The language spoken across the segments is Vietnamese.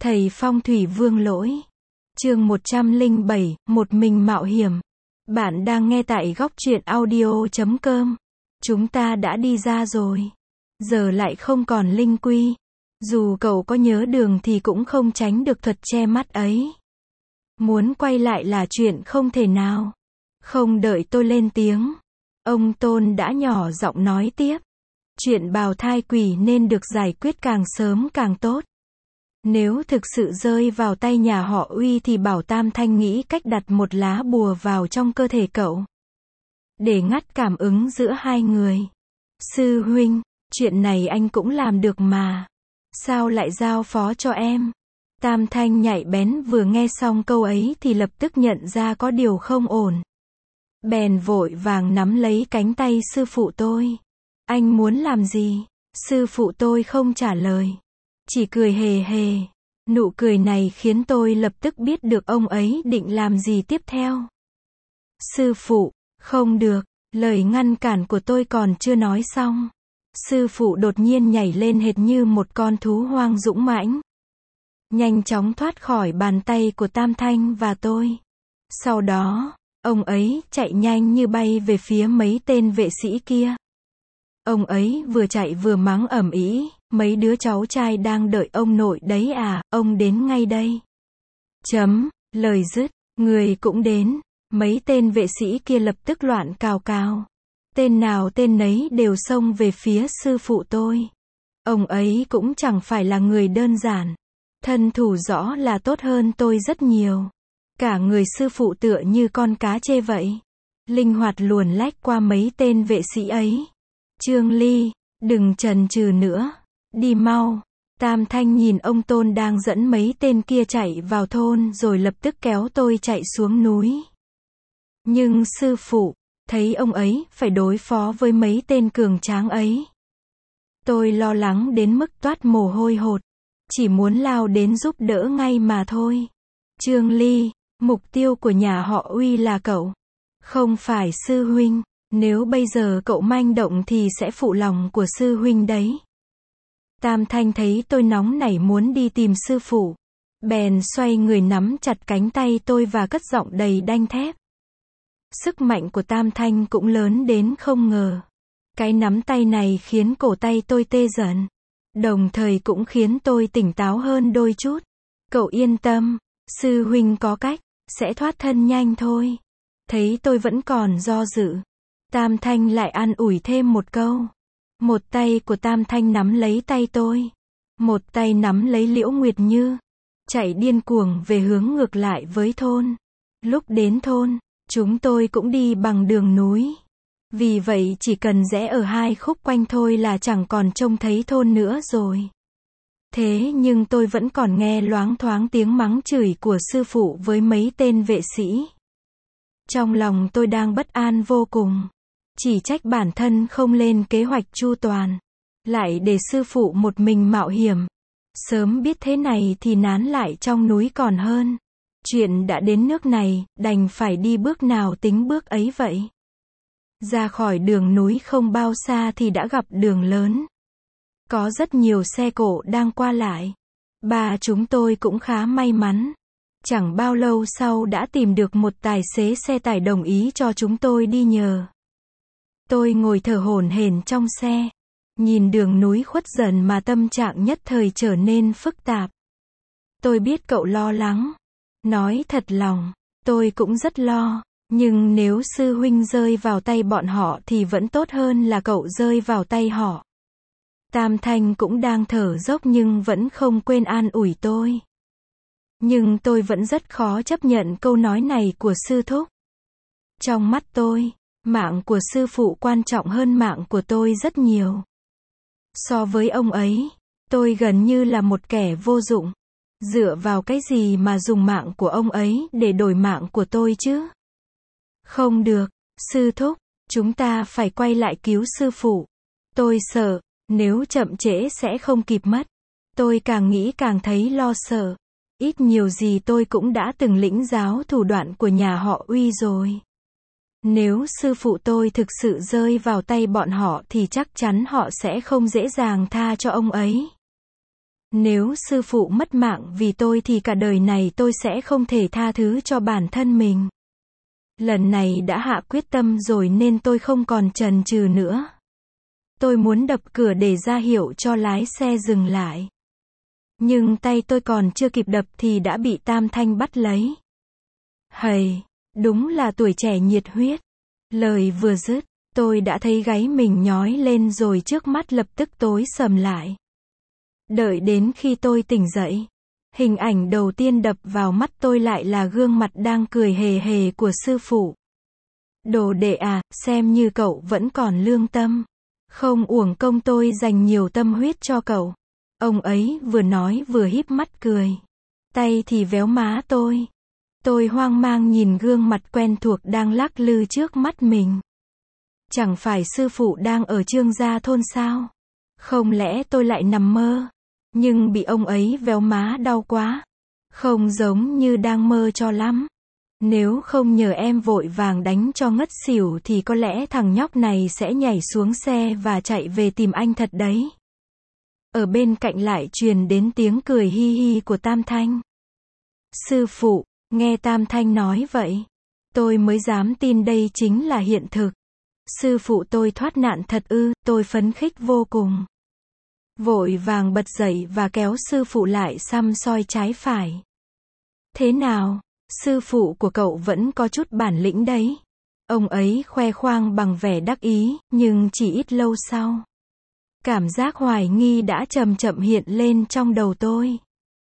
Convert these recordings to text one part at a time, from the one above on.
Thầy Phong thủy Vương Lỗi. Chương 107, một mình mạo hiểm. Bạn đang nghe tại góc truyện audio.com. Chúng ta đã đi ra rồi. Giờ lại không còn linh quy. Dù cậu có nhớ đường thì cũng không tránh được thuật che mắt ấy. Muốn quay lại là chuyện không thể nào. Không đợi tôi lên tiếng, ông Tôn đã nhỏ giọng nói tiếp. Chuyện bào thai quỷ nên được giải quyết càng sớm càng tốt. Nếu thực sự rơi vào tay nhà họ Uy thì bảo Tam Thanh nghĩ cách đặt một lá bùa vào trong cơ thể cậu, để ngắt cảm ứng giữa hai người. Sư huynh, chuyện này anh cũng làm được mà. Sao lại giao phó cho em? Tam Thanh nhạy bén vừa nghe xong câu ấy thì lập tức nhận ra có điều không ổn. Bèn vội vàng nắm lấy cánh tay sư phụ tôi. Anh muốn làm gì? Sư phụ tôi không trả lời, chỉ cười hề hề. Nụ cười này khiến tôi lập tức biết được ông ấy định làm gì tiếp theo. Sư phụ, không được. Lời ngăn cản của tôi còn chưa nói xong, sư phụ đột nhiên nhảy lên hệt như một con thú hoang dũng mãnh, nhanh chóng thoát khỏi bàn tay của Tam Thanh và tôi. Sau đó, ông ấy chạy nhanh như bay về phía mấy tên vệ sĩ kia. Ông ấy vừa chạy vừa mắng ầm ĩ, mấy đứa cháu trai đang đợi ông nội đấy à, ông đến ngay đây. Lời dứt, người cũng đến. Mấy tên vệ sĩ kia lập tức loạn cào cào. Tên nào tên nấy đều xông về phía sư phụ tôi. Ông ấy cũng chẳng phải là người đơn giản. Thân thủ rõ là tốt hơn tôi rất nhiều. Cả người sư phụ tựa như con cá chê vậy, linh hoạt luồn lách qua mấy tên vệ sĩ ấy. Trương Ly, đừng chần chừ nữa, đi mau. Tam Thanh nhìn ông Tôn đang dẫn mấy tên kia chạy vào thôn rồi lập tức kéo tôi chạy xuống núi. Nhưng sư phụ, thấy ông ấy phải đối phó với mấy tên cường tráng ấy, tôi lo lắng đến mức toát mồ hôi hột, chỉ muốn lao đến giúp đỡ ngay mà thôi. Trương Ly, mục tiêu của nhà họ Uy là cậu, không phải sư huynh. Nếu bây giờ cậu manh động thì sẽ phụ lòng của sư huynh đấy. Tam Thanh thấy tôi nóng nảy muốn đi tìm sư phụ, bèn xoay người nắm chặt cánh tay tôi và cất giọng đầy đanh thép. Sức mạnh của Tam Thanh cũng lớn đến không ngờ. Cái nắm tay này khiến cổ tay tôi tê dần, đồng thời cũng khiến tôi tỉnh táo hơn đôi chút. Cậu yên tâm, sư huynh có cách, sẽ thoát thân nhanh thôi. Thấy tôi vẫn còn do dự, Tam Thanh lại an ủi thêm một câu. Một tay của Tam Thanh nắm lấy tay tôi, một tay nắm lấy Liễu Nguyệt Như, chạy điên cuồng về hướng ngược lại với thôn. Lúc đến thôn, chúng tôi cũng đi bằng đường núi. Vì vậy chỉ cần rẽ ở hai khúc quanh thôi là chẳng còn trông thấy thôn nữa rồi. Thế nhưng tôi vẫn còn nghe loáng thoáng tiếng mắng chửi của sư phụ với mấy tên vệ sĩ. Trong lòng tôi đang bất an vô cùng. Chỉ trách bản thân không lên kế hoạch chu toàn, lại để sư phụ một mình mạo hiểm. Sớm biết thế này thì nán lại trong núi còn hơn. Chuyện đã đến nước này, đành phải đi bước nào tính bước ấy vậy. Ra khỏi đường núi không bao xa thì đã gặp đường lớn. Có rất nhiều xe cộ đang qua lại. Ba chúng tôi cũng khá may mắn. Chẳng bao lâu sau đã tìm được một tài xế xe tải đồng ý cho chúng tôi đi nhờ. Tôi ngồi thở hổn hển trong xe, nhìn đường núi khuất dần mà tâm trạng nhất thời trở nên phức tạp. Tôi biết cậu lo lắng. Nói thật lòng, tôi cũng rất lo. Nhưng nếu sư huynh rơi vào tay bọn họ thì vẫn tốt hơn là cậu rơi vào tay họ. Tam Thanh cũng đang thở dốc nhưng vẫn không quên an ủi tôi. Nhưng tôi vẫn rất khó chấp nhận câu nói này của sư thúc. Trong mắt tôi, mạng của sư phụ quan trọng hơn mạng của tôi rất nhiều. So với ông ấy, tôi gần như là một kẻ vô dụng. Dựa vào cái gì mà dùng mạng của ông ấy để đổi mạng của tôi chứ? Không được, sư thúc, chúng ta phải quay lại cứu sư phụ. Tôi sợ, nếu chậm trễ sẽ không kịp mất. Tôi càng nghĩ càng thấy lo sợ. Ít nhiều gì tôi cũng đã từng lĩnh giáo thủ đoạn của nhà họ Uy rồi. Nếu sư phụ tôi thực sự rơi vào tay bọn họ thì chắc chắn họ sẽ không dễ dàng tha cho ông ấy. Nếu sư phụ mất mạng vì tôi thì cả đời này tôi sẽ không thể tha thứ cho bản thân mình. Lần này đã hạ quyết tâm rồi nên tôi không còn chần chừ nữa. Tôi muốn đập cửa để ra hiệu cho lái xe dừng lại. Nhưng tay tôi còn chưa kịp đập thì đã bị Tam Thanh bắt lấy. Hầy, đúng là tuổi trẻ nhiệt huyết. Lời vừa dứt, tôi đã thấy gáy mình nhói lên rồi trước mắt lập tức tối sầm lại. Đợi đến khi tôi tỉnh dậy, hình ảnh đầu tiên đập vào mắt tôi lại là gương mặt đang cười hề hề của sư phụ. Đồ đệ à, xem như cậu vẫn còn lương tâm. Không uổng công tôi dành nhiều tâm huyết cho cậu. Ông ấy vừa nói vừa híp mắt cười. Tay thì véo má tôi. Tôi hoang mang nhìn gương mặt quen thuộc đang lắc lư trước mắt mình. Chẳng phải sư phụ đang ở Trương Gia Thôn sao? Không lẽ tôi lại nằm mơ? Nhưng bị ông ấy véo má đau quá. Không giống như đang mơ cho lắm. Nếu không nhờ em vội vàng đánh cho ngất xỉu thì có lẽ thằng nhóc này sẽ nhảy xuống xe và chạy về tìm anh thật đấy. Ở bên cạnh lại truyền đến tiếng cười hi hi của Tam Thanh. Sư phụ, nghe Tam Thanh nói vậy, tôi mới dám tin đây chính là hiện thực. Sư phụ tôi thoát nạn thật ư? Tôi phấn khích vô cùng. Vội vàng bật dậy và kéo sư phụ lại săm soi trái phải. Thế nào? Sư phụ của cậu vẫn có chút bản lĩnh đấy. Ông ấy khoe khoang bằng vẻ đắc ý, nhưng chỉ ít lâu sau, cảm giác hoài nghi đã chậm chậm hiện lên trong đầu tôi.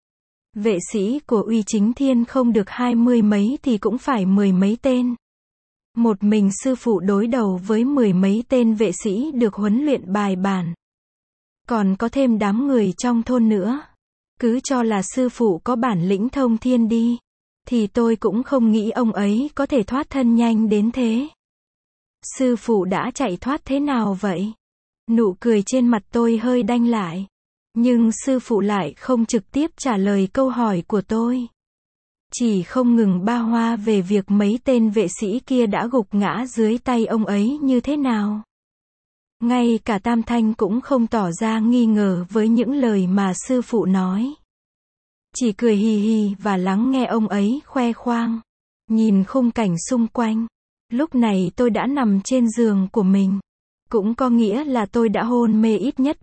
Vệ sĩ của Uy Chính Thiên không được 20 mấy thì cũng phải 10 mấy tên. Một mình sư phụ đối đầu với 10 mấy tên vệ sĩ được huấn luyện bài bản. Còn có thêm đám người trong thôn nữa. Cứ cho là sư phụ có bản lĩnh thông thiên đi. Thì tôi cũng không nghĩ ông ấy có thể thoát thân nhanh đến thế. Sư phụ đã chạy thoát thế nào vậy? Nụ cười trên mặt tôi hơi đanh lại. Nhưng sư phụ lại không trực tiếp trả lời câu hỏi của tôi. Chỉ không ngừng ba hoa về việc mấy tên vệ sĩ kia đã gục ngã dưới tay ông ấy như thế nào. Ngay cả Tam Thanh cũng không tỏ ra nghi ngờ với những lời mà sư phụ nói. Chỉ cười hì hì và lắng nghe ông ấy khoe khoang. Nhìn khung cảnh xung quanh. Lúc này tôi đã nằm trên giường của mình. Cũng có nghĩa là tôi đã hôn mê ít nhất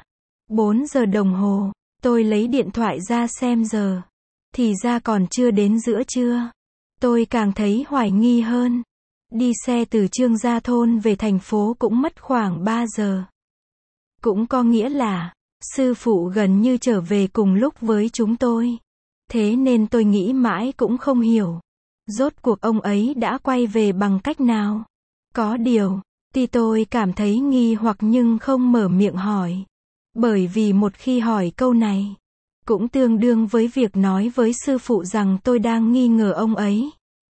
4 giờ đồng hồ. Tôi lấy điện thoại ra xem giờ. Thì ra còn chưa đến giữa trưa. Tôi càng thấy hoài nghi hơn. Đi xe từ Trương Gia Thôn về thành phố cũng mất khoảng 3 giờ. Cũng có nghĩa là sư phụ gần như trở về cùng lúc với chúng tôi. Thế nên tôi nghĩ mãi cũng không hiểu. Rốt cuộc ông ấy đã quay về bằng cách nào? Có điều, tuy tôi cảm thấy nghi hoặc nhưng không mở miệng hỏi. Bởi vì một khi hỏi câu này, cũng tương đương với việc nói với sư phụ rằng tôi đang nghi ngờ ông ấy.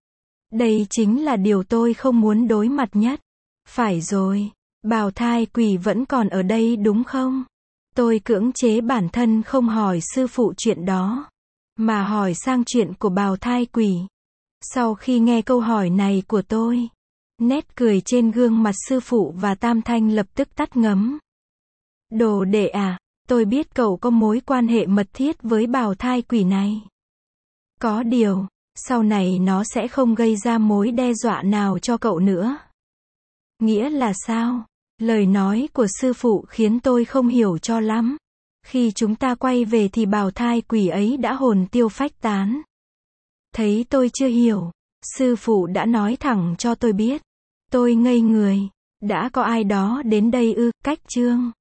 Đây chính là điều tôi không muốn đối mặt nhất. Phải rồi, bào thai quỷ vẫn còn ở đây đúng không? Tôi cưỡng chế bản thân không hỏi sư phụ chuyện đó, mà hỏi sang chuyện của bào thai quỷ. Sau khi nghe câu hỏi này của tôi, nét cười trên gương mặt sư phụ và Tam Thanh lập tức tắt ngấm. Đồ đệ à, tôi biết cậu có mối quan hệ mật thiết với bào thai quỷ này. Có điều, sau này nó sẽ không gây ra mối đe dọa nào cho cậu nữa. Nghĩa là sao? Lời nói của sư phụ khiến tôi không hiểu cho lắm. Khi chúng ta quay về thì bào thai quỷ ấy đã hồn tiêu phách tán. Thấy tôi chưa hiểu, sư phụ đã nói thẳng cho tôi biết. Tôi ngây người. Đã có ai đó đến đây ư? Cách Trương